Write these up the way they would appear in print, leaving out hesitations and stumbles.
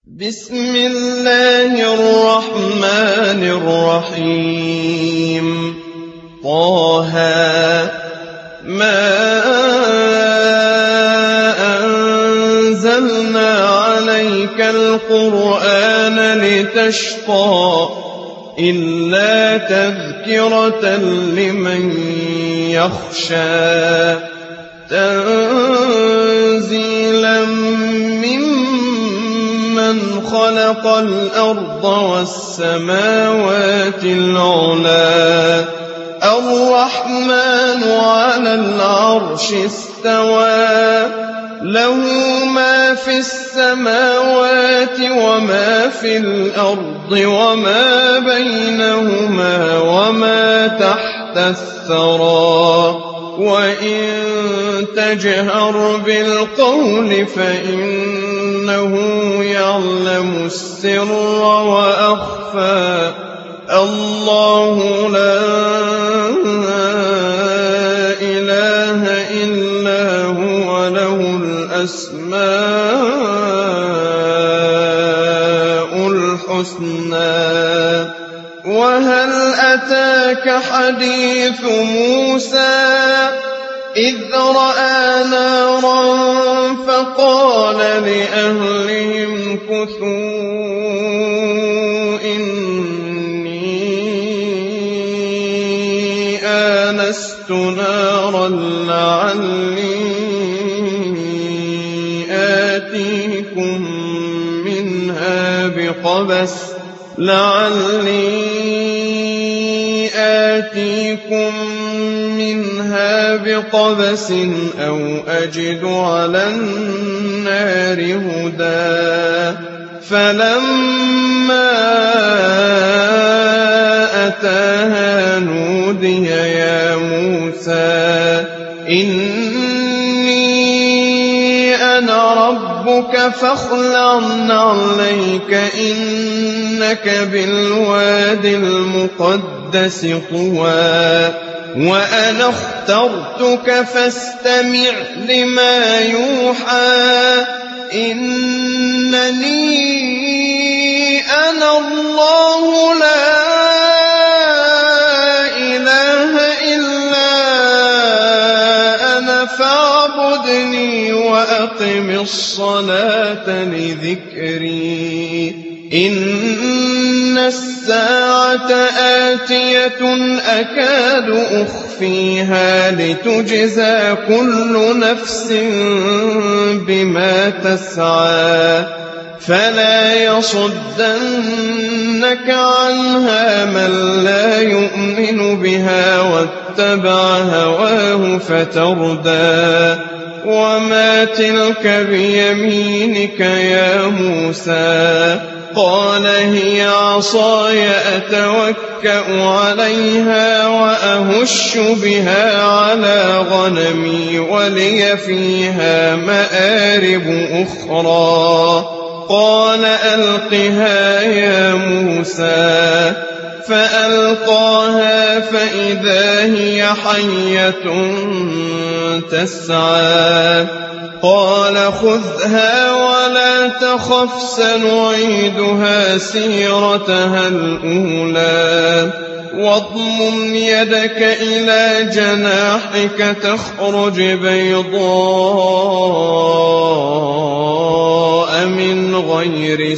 بسم الله الرحمن الرحيم طه ما أنزلنا عليك القرآن لتشقى إلا تذكرة لمن يخشى تنزيلا ممن خلق الأرض والسماوات العلى الرحمن على العرش استوى له ما في السماوات وما في الأرض وما بينهما وما تحت الثرى وإن تجهر بالقول فإنه يعلم السر وأخفى الله لا إله إلا هو له الأسماء الحسنى وهل أتاك حديث موسى إذ رأى نارا فقال لأهلهم كثوا إني آنست نارا لعلي آتيكم منها بقبس أو أجد على النار هدى فلما أتاها نودي يا موسى إني أنا ربك فاخلع عليك إنك بالواد المقدس طوى وأنا اخترتك فاستمع لما يوحى إنني أنا الله لا إله إلا أنا فاعبدني وأقم الصلاة لذكري إن الساعة آتية أكاد أخفيها لتجزى كل نفس بما تسعى فلا يصدنك عنها من لا يؤمن بها واتبع هواه فتردى وما تلك بيمينك يا موسى قال هي عصاي أتوكأ عليها وأهش بها على غنمي ولي فيها مآرب أخرى قال ألقها يا موسى فألقاها فإذا هي حية تسعى قال خذها ولا تخف سنعيدها سيرتها الأولى واضمم يدك إلى جناحك تخرج بيضاء من غير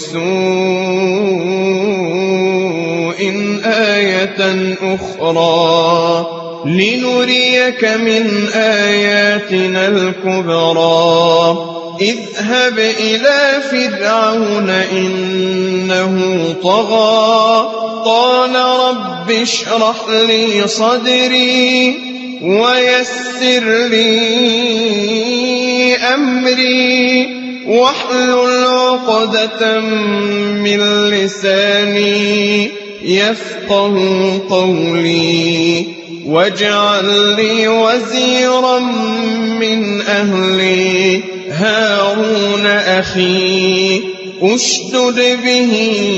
سوء آية أخرى لنريك من آياتنا الكبرى اذهب إلى فرعون إنه طغى قال رب اشرح لي صدري ويسر لي أمري واحلل عقدة من لساني يفقه قولي واجعل لي وزيرا من أهلي هارون أخي أشدد به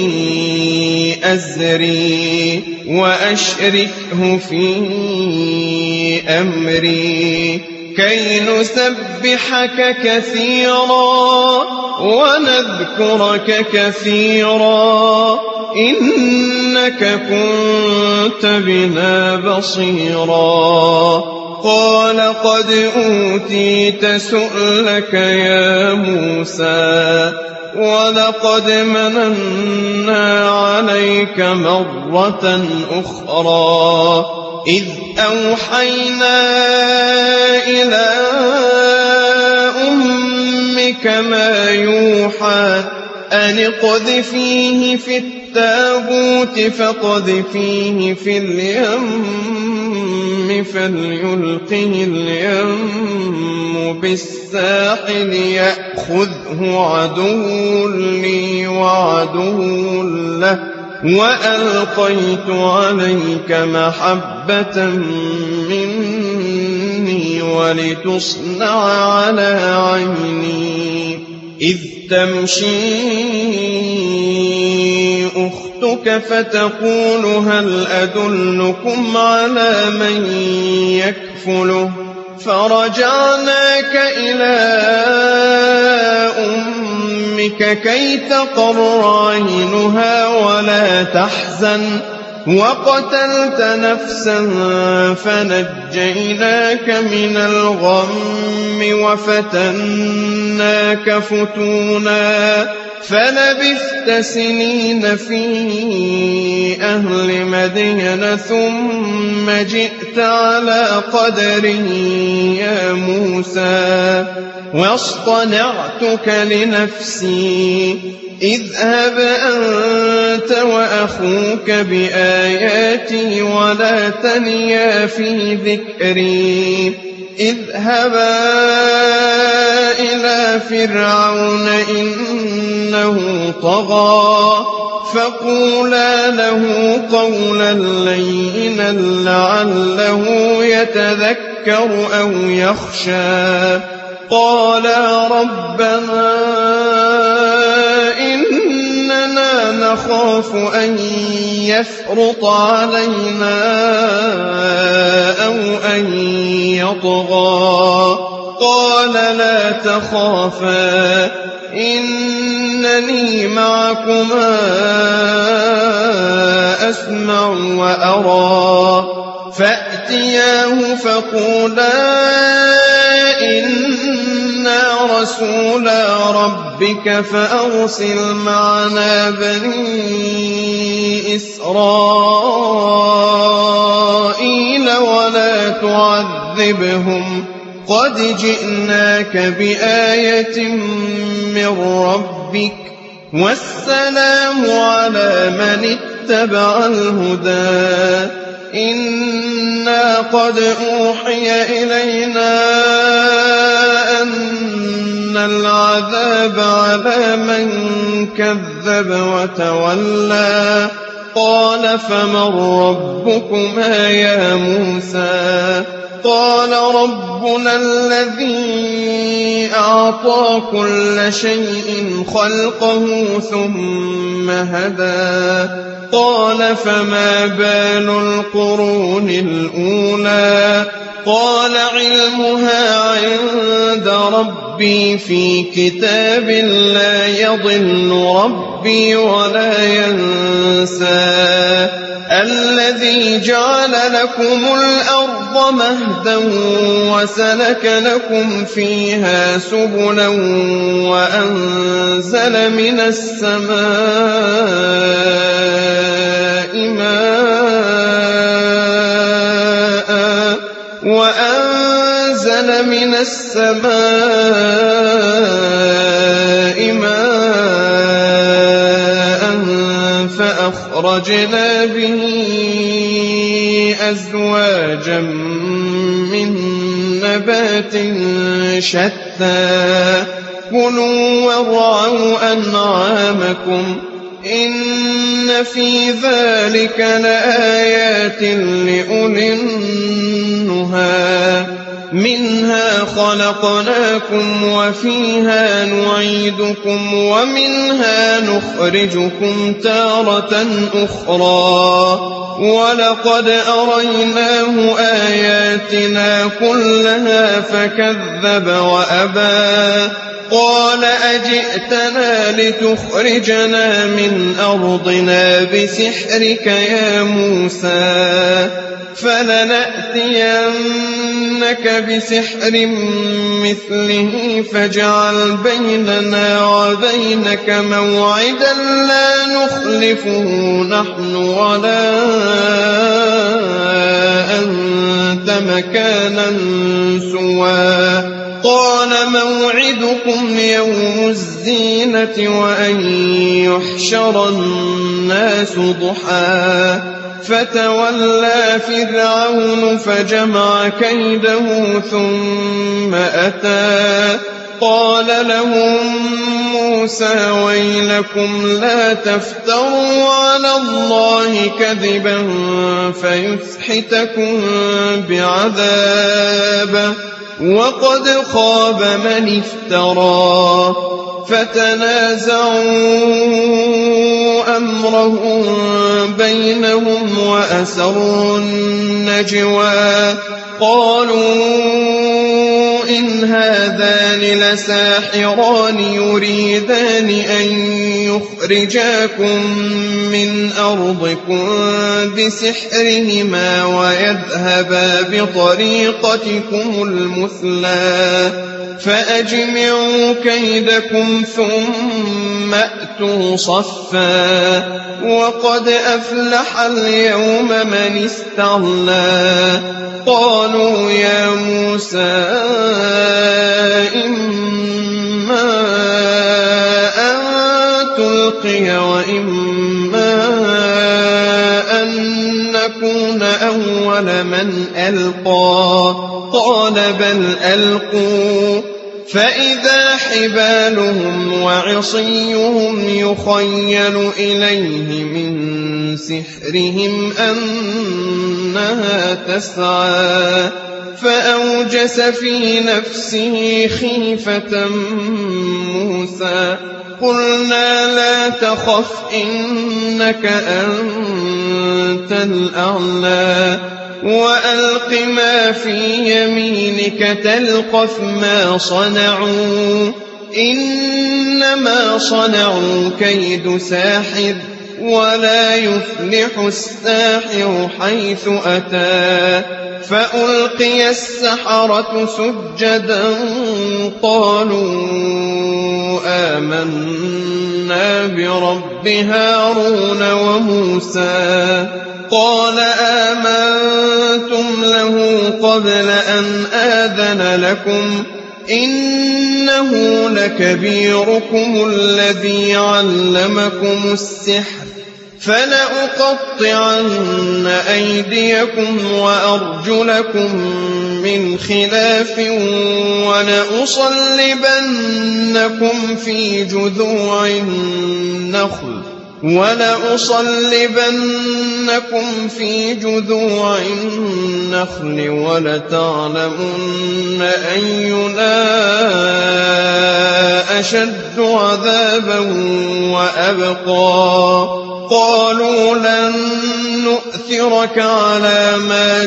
أزري وأشركه في أمري كي نسبحك كثيرا ونذكرك كثيرا إنك كنت بنا بصيرا قال قد أوتيت سؤلك يا موسى ولقد مننا عليك مرة أخرى إذ أوحينا إلى أمك ما يوحى أن اقذفيه في التابوت فاقذفيه في اليم فليلقه اليم بالساحل يأخذه عدو لي وعدو له وألقيت عليك محبة مني ولتصنع على عيني إذ تمشي أختك فتقول هل أدلكم على من يكفله فرجعناك إلى أمك كي تقر عينها ولا تحزن وقتلت نفسا فنجيناك من الغم وفتناك فتونا فلبثت سنين في أهل مدين ثم جئت على قدر يا موسى واصطنعتك لنفسي اذهب أنت وأخوك بآياتي ولا تنيا في ذكري اذهبا إلى فرعون إنه طغى فقولا له قولا لينا لعله يتذكر أو يخشى قالا ربنا إننا نخاف أن يفرط علينا أو أن يطغى قال لا تخافا إنني معكما أسمع وأرى فأتياه فقولا إنا رسولا ربك فأرسل معنا بني إسرائيل ولا تعذبهم قد جئناك بآية من ربك والسلام على من اتبع الهدى إنا قد أوحي إلينا أن العذاب على من كذب وتولى قال فمن ربكما يا موسى قال ربنا الذي أعطى كل شيء خلقه ثم هدى قال فما بال القرون الأولى قال علمها عند ربي في كتاب لا يضل ربي ولا ينسى الذي جعل لكم الأرض مهدا وسلك لكم فيها سبلا وأنزل من السماء ماء فأخرجنا به أزواجا من نبات شتى كلوا وارعوا أنعامكم إن في ذلك لآيات لأولي النهى منها خلقناكم وفيها نعيدكم ومنها نخرجكم تارة أخرى ولقد أريناه آياتنا كلها فكذب وأبى قال أجئتنا لتخرجنا من أرضنا بسحرك يا موسى فلنأتينك بسحر مثله فاجعل بيننا وبينك موعدا لا نخلفه نحن ولا أنت مكانا سوى قال موعدكم يوم الزينة وأن يحشر الناس ضحى فتولى فرعون فجمع كيده ثم أتى قال لهم موسى ويلكم لا تفتروا على الله كذبا فيسحتكم بعذاب وقد خاب من افترى فتنازعوا أمرهم بينهم وأسروا النجوى قالوا إن هذان لساحران يريدان أن يخرجاكم من أرضكم بسحرهما ويذهبا بطريقتكم المثلى فأجمعوا كيدكم ثم أتوا صفا وقد أفلح اليوم من استعلى قالوا يا موسى إما أن تلقي وإما أن نكون أول من ألقى قال بل ألقوا فإذا حبالهم وعصيهم يخيل إليه من سحرهم أنها تسعى فأوجس في نفسه خيفة موسى قلنا لا تخف إنك أنت الأعلى وألق ما في يمينك تلقف ما صنعوا إنما صنعوا كيد ساحر ولا يفلح الساحر حيث أتى فألقي السحرة سجدا قالوا آمنا برب هارون وموسى قال آمنتم له قبل أن آذن لكم إنه لكبيركم الذي علمكم السحر فلأقطعن أيديكم وأرجلكم من خلاف ولأصلبنكم في جذوع النخل ولتعلمن أينا أشد عذابا وأبقى قالوا لن نؤثرك على ما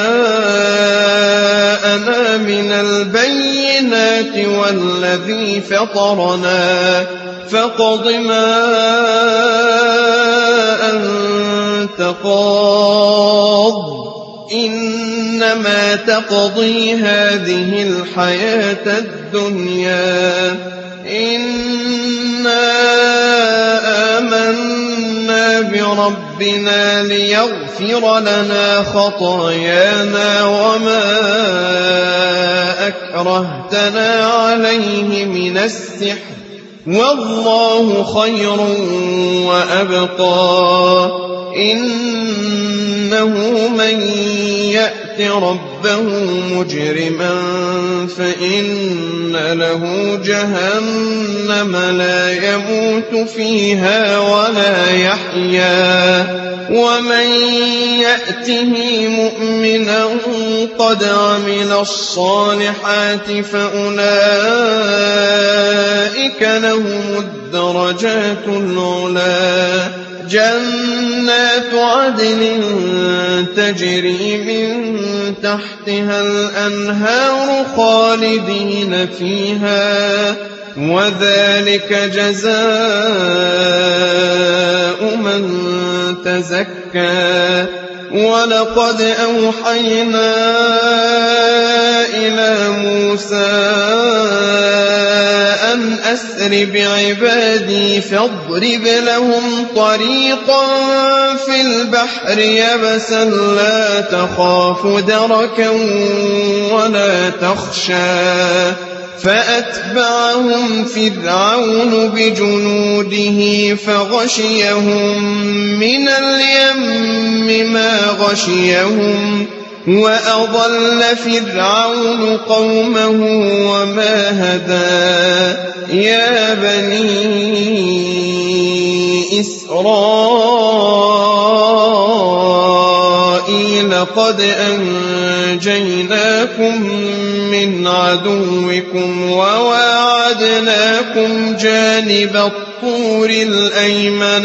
جاءنا من البينات والذي فطرنا فاقض ما أنت قاض إنما تقضي هذه الحياة الدنيا إنا آمنا بربنا ليغفر لنا خطايانا وما أكرهتنا عليه من السحر والله خير وأبقى إنه من يأت يَأْتِ رَبَّهُ مُجْرِمًا فَإِنَّ لَهُ جَهَنَّمَ لَا يَمُوتُ فِيهَا وَلَا يَحْيَىٰ وَمَن يَأْتِهِ مُؤْمِنًا قَدْ عَمِلَ الصَّالِحَاتِ فَأُولَٰئِكَ لَهُمُ الدَّرَجَاتُ الْعُلَىٰ جَنَّاتُ عَدْنٍ تَجْرِي مِن تَحْتِهَا الْأَنْهَارُ خَالِدِينَ فِيهَا وَذَٰلِكَ جَزَاءُ مَن تَزَكَّىٰ وَلَقَدْ أَوْحَيْنَا إِلَىٰ مُوسَىٰ أَنْ أَسْرِ بِعِبَادِي فَاضْرِبْ لَهُمْ طَرِيقًا فِي الْبَحْرِ يَبَسًا لَّا تَخَافُ دَرَكًا وَلَا تَخْشَىٰ فَأَتْبَعَهُمْ فِرْعَوْنُ بِجُنُودِهِ فَغَشِيَهُم مِّنَ الْيَمِّ مَا غَشِيَهُمْ وَأَضَلَّ فِرْعَوْنُ قَوْمَهُ وَمَا هَدَىٰ يَا بَنِي إِسْرَائِيلَ قَدْ أَنجَيْنَاكُم مِّنْ عَدُوِّكُمْ وَوَاعَدْنَاكُمْ جَانِبَ الطُّورِ الْأَيْمَنَ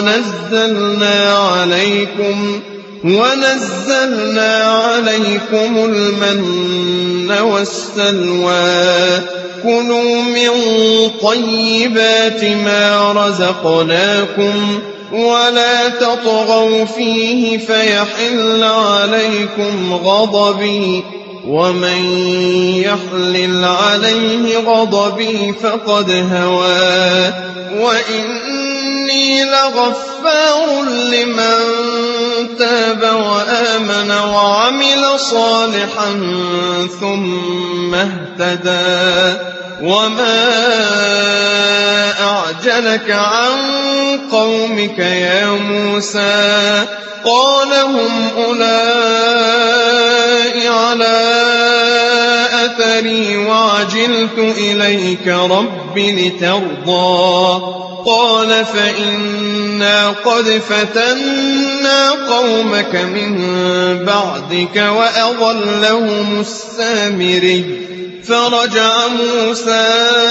وَنَزَّلْنَا عَلَيْكُمُ الْمَنَّ وَالسَّلْوَىٰ كُلُوا مِن طَيِّبَاتِ مَا رَزَقْنَاكُمْ وَلَا تَطْغَوْا فِيهِ فَيَحِلَّ عَلَيْكُمْ غَضَبِي وَمَن يَحْلِلْ عَلَيْهِ غَضَبِي فَقَدْ هَوَىٰ وَإِنِّي لَغَفَّارٌ لِّمَن تَابَ وَآمَنَ وَعَمِلَ صَالِحًا ثُمَّ اهْتَدَىٰ وَمَا أَعْجَلَكَ عَن قَوْمِكَ يَا مُوسَىٰ قَالَ هُمْ أُولَاءِ عَلَىٰ أَثَرِي وَعَجِلْتُ إِلَيْكَ رَبِّ لِتَرْضَىٰ قَالَ فَإِنَّا قَدْ فَتَنَّا قَوْمَكَ مِن بَعْدِكَ وَأَضَلَّهُمُ السَّامِرِيُّ فَرَجَعَ مُوسَىٰ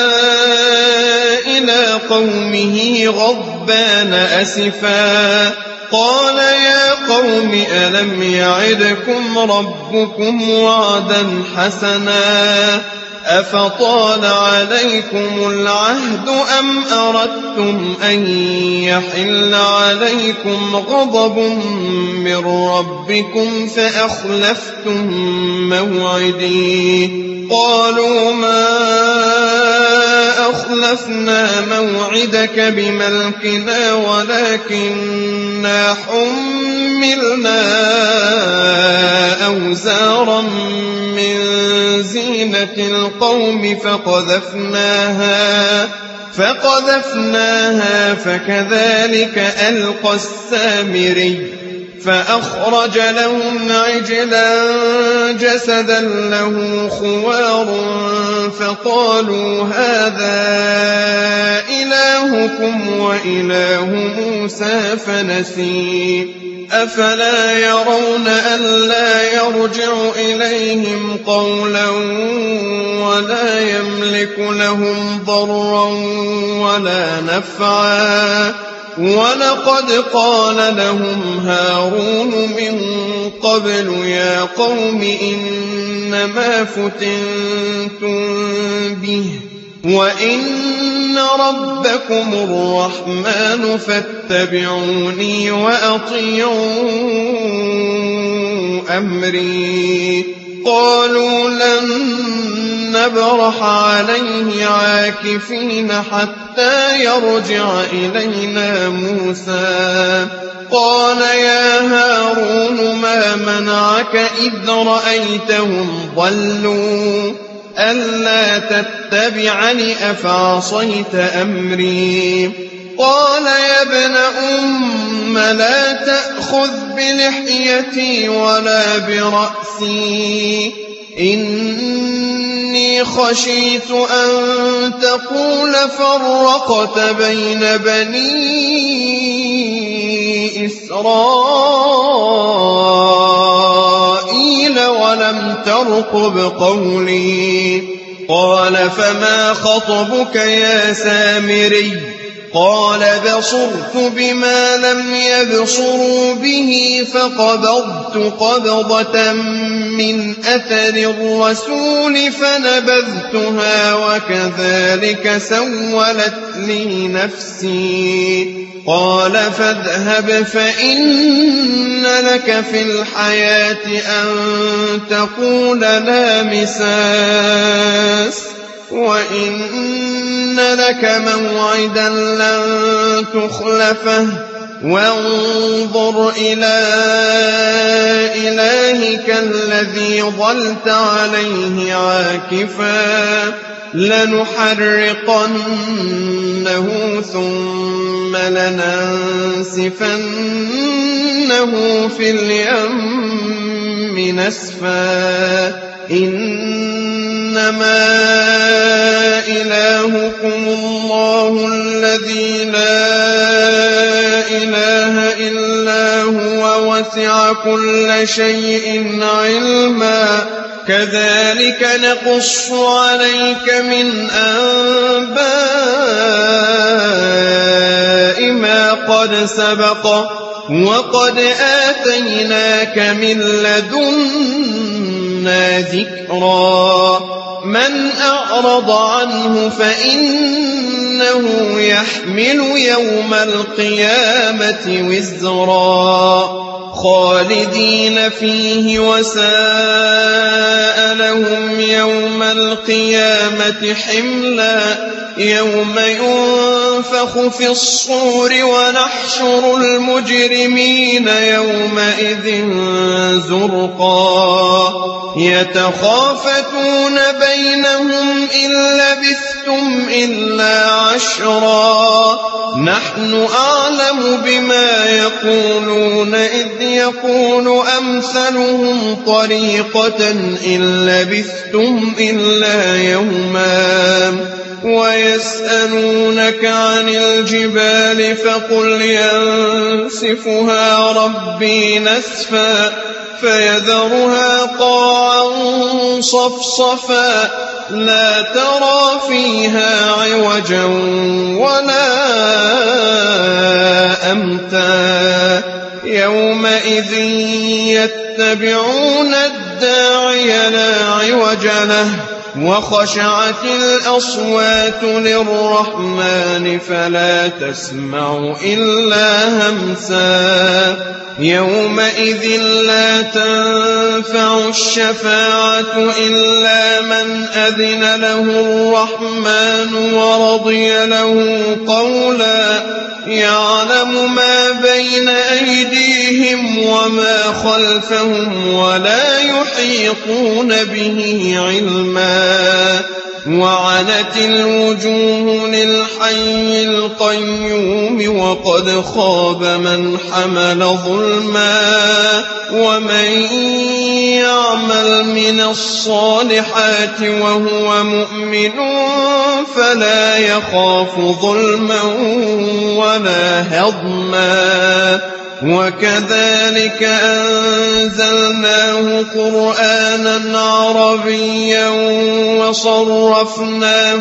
إِلَىٰ قَوْمِهِ غَضْبَانَ أَسِفًا قَالَ يَا قَوْمِ أَلَمْ يَعِدْكُمْ رَبُّكُمْ وَعْدًا حَسَنًا أَفَطَالَ عَلَيْكُمُ الْعَهْدُ أَمْ أَرَدتُّمْ أَن يَحِلَّ عَلَيْكُمْ غَضَبٌ مِّن رَّبِّكُمْ فَأَخْلَفْتُم مَّوْعِدِي قَالُوا مَا أَخْلَفْنَا مَوْعِدَكَ بِمَلْكِنَا وَلَٰكِنَّا حُمِّلْنَا أَوْزَارًا مِّن زِينَةِ الْقَوْمِ فَقَذَفْنَاهَا فَكَذَٰلِكَ أَلْقَى السَّامِرِيُّ فَأَخْرَجَ لَهُمْ عِجْلًا جَسَدًا لَّهُ خُوَارٌ فَقَالُوا هَٰذَا إِلَٰهُكُمْ وَإِلَٰهُ مُوسَىٰ فَنَسِيَ أَفَلَا يَرَوْنَ أَلَّا يَرْجِعُ إِلَيْهِمْ قَوْلًا وَلَا يَمْلِكُ لَهُمْ ضَرًّا وَلَا نَفْعًا وَلَقَدْ قَالَ لَهُمْ هَارُونُ مِن قَبْلُ يَا قَوْمِ إِنَّمَا فُتِنتُم بِهِ وَإِنَّ رَبَّكُمُ الرَّحْمَٰنُ فَاتَّبِعُونِي وَأَطِيعُوا أَمْرِي قَالُوا لَن نَّبْرَحَ عَلَيْهِ عَاكِفِينَ حَتَّىٰ يَرْجِعَ إِلَيْنَا مُوسَىٰ قَالَ يَا هَارُونُ مَا مَنَعَكَ إِذْ رَأَيْتَهُمْ ضَلُّوا أَلَّا تَتَّبِعَنِ أَفَعَصَيْتَ أَمْرِي قال يا ابن أم لا تأخذ بلحيتي ولا برأسي إني خشيت أن تقول فرقت بين بني إسرائيل ولم ترقب قولي قال فما خطبك يا سامري قال بصرت بما لم يبصروا به فقبضت قبضة من أثر الرسول فنبذتها وكذلك سولت لي نفسي قال فاذهب فإن لك في الحياة أن تقول لا مساس وإن لك موعدا لن تخلفه وانظر إلى إلهك الذي ظلت عليه عاكفا لنحرقنه ثم لننسفنه في اليم نسفا إنما إلهكم الله الذي لا إله إلا هو وسع كل شيء علما كذلك نقص عليك من أنباء ما قد سبق وقد آتيناك من لدنا ذكرا من أعرض عنه فإنه يحمل يوم القيامة وزرا خالدين فيه وساء لهم يوم القيامة حملا يوم ينفخ في الصور ونحشر المجرمين يومئذ زرقا يتخافتون بينهم إن لبثتم إلا عشرا نحن أعلم بما يقولون إذ يقول أمثلهم طريقة إن لبثتم إلا يوما ويسألونك عن الجبال فقل ينسفها ربي نسفا فيذرها قاعا صفصفا لا ترى فيها عوجا ولا أمتا يومئذ يتبعون الداعي لا عوج له وخشعت الأصوات للرحمن فلا تسمع إلا همسا يومئذ لا تنفع الشفاعة إلا من أذن له الرحمن ورضي له قولا يعلم ما بين أيديهم وما خلفهم ولا يحيطون به علما وعنت الوجوه للحي القيوم وقد خاب من حمل ظلما ومن يعمل من الصالحات وهو مؤمن فلا يخاف ظلما ولا هضما وكذلك أنزلناه قرآنا عربيا وصرفنا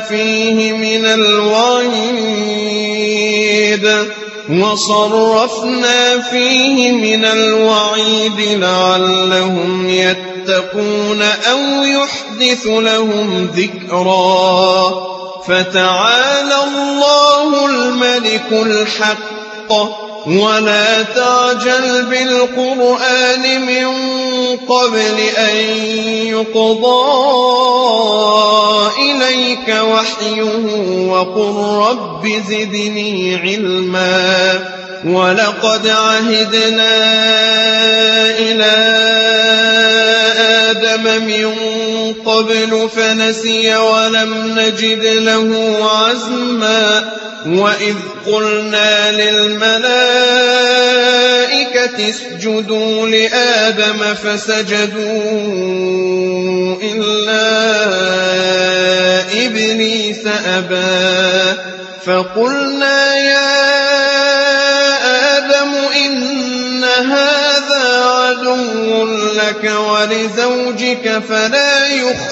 فيه من الوعيد لعلهم يتقون أو يحدث لهم ذكرا فتعالى الله الملك الحق ولا تعجل بالقرآن من قبل أن يقضى إليك وحيه وقل رب زدني علما ولقد عهدنا إلى آدم من قبل فنسي ولم نجد له عزما وإذ قلنا للملائكة اسجدوا لآدم فسجدوا إلا إبليس أبى فقلنا يا آدم إن هذا عدو لك ولزوجك فلا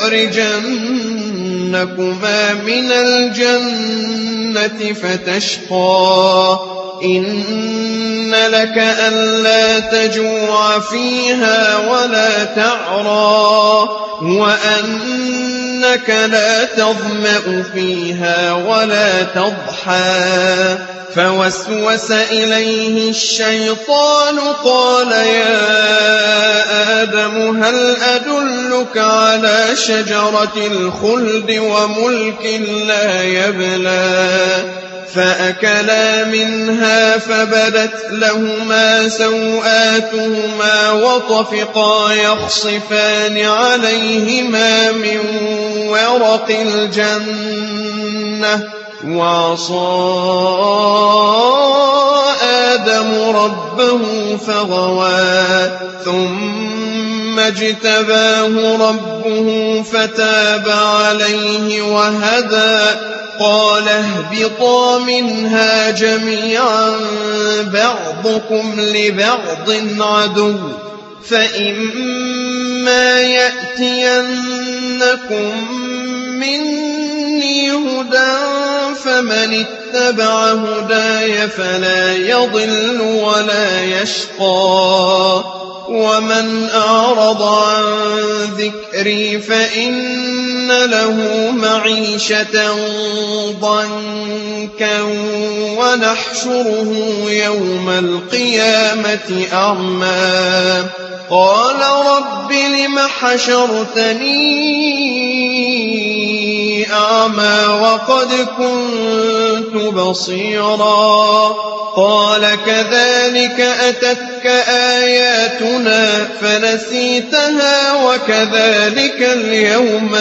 يخرجنكما من الجنة فتشقى إن لك ألا تجوع فيها ولا تعرى وأنك لا تظمأ فيها ولا تضحى فوسوس إليه الشيطان قال يا آدم هل أدلك على شجرة الخلد وملك لا يبلى فأكلا منها فبدت لهما سوآتهما وطفقا يخصفان عليهما من ورق الجنة وعصى آدم ربه فغوى ثم اجتباه ربه فتاب عليه وهدى قال اهبطا منها جميعا بعضكم لبعض عدو فإما يأتينكم مني هدى فمن اتبع هداي فلا يضل ولا يشقى ومن أعرض عن ذكري فإن له معيشة ضنكا ونحشره يوم القيامة أعمى قال رب لم حشرتني أعمى وقد كنت بصيرا قال كذلك أتتك آياتنا فنسيتها وكذلك اليوم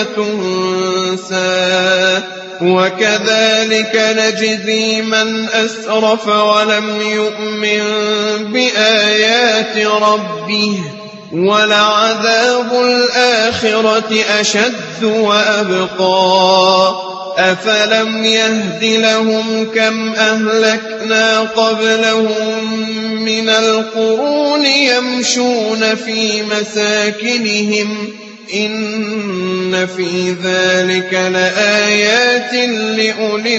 تنسى وكذلك نجزي من أسرف ولم يؤمن بآيات ربه ولعذاب الآخرة أشد وأبقى أفلم يهد لهم كم أهلكنا قبلهم من القرون يمشون في مساكنهم إن في ذلك لآيات لأولي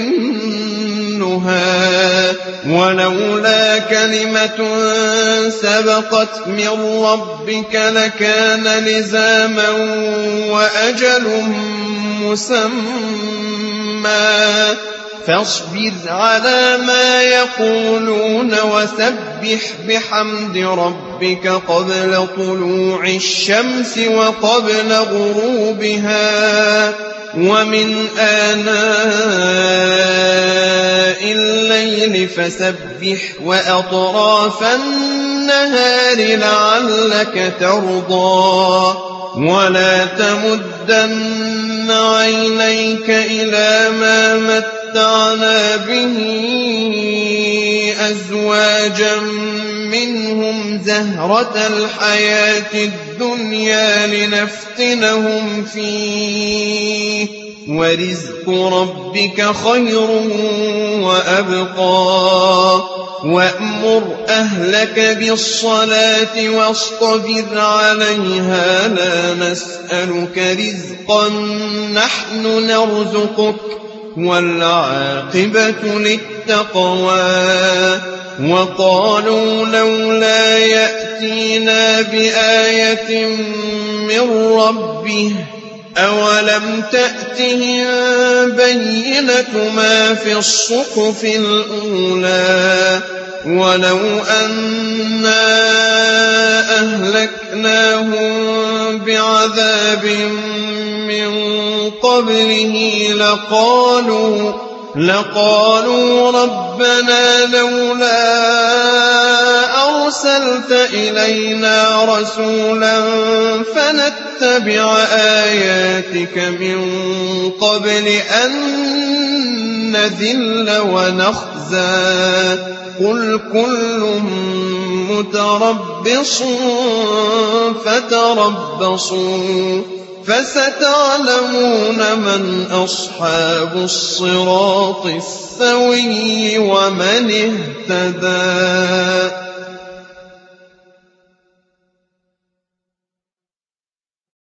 النهى ولولا كلمة سبقت من ربك لكان لزاما وأجل مسمى فاصبر على ما يقولون وسبح بحمد ربك قبل طلوع الشمس وقبل غروبها ومن آناء الليل فسبح وأطراف النهار لعلك ترضى ولا تمدن عينيك إلى ما متعنا به أزواجا منهم زهرة الحياة الدنيا لنفتنهم فيه ورزق ربك خير وأبقى وأمر أهلك بالصلاة واصطبر عليها لا نسألك رزقا نحن نرزقك والعاقبة للتقوى وقالوا لولا يأتينا بآية من ربه أولم تأتهم بينة ما في الصحف الأولى ولو أنا أهلكناهم بعذاب من قبله لقالوا ربنا لولا أرسلت إلينا رسولا فنتبع آياتك من قبل أن نذل ونخزى قل كل متربص فتربصوا فستعلمون من أصحاب الصراط السوي ومن اهتدى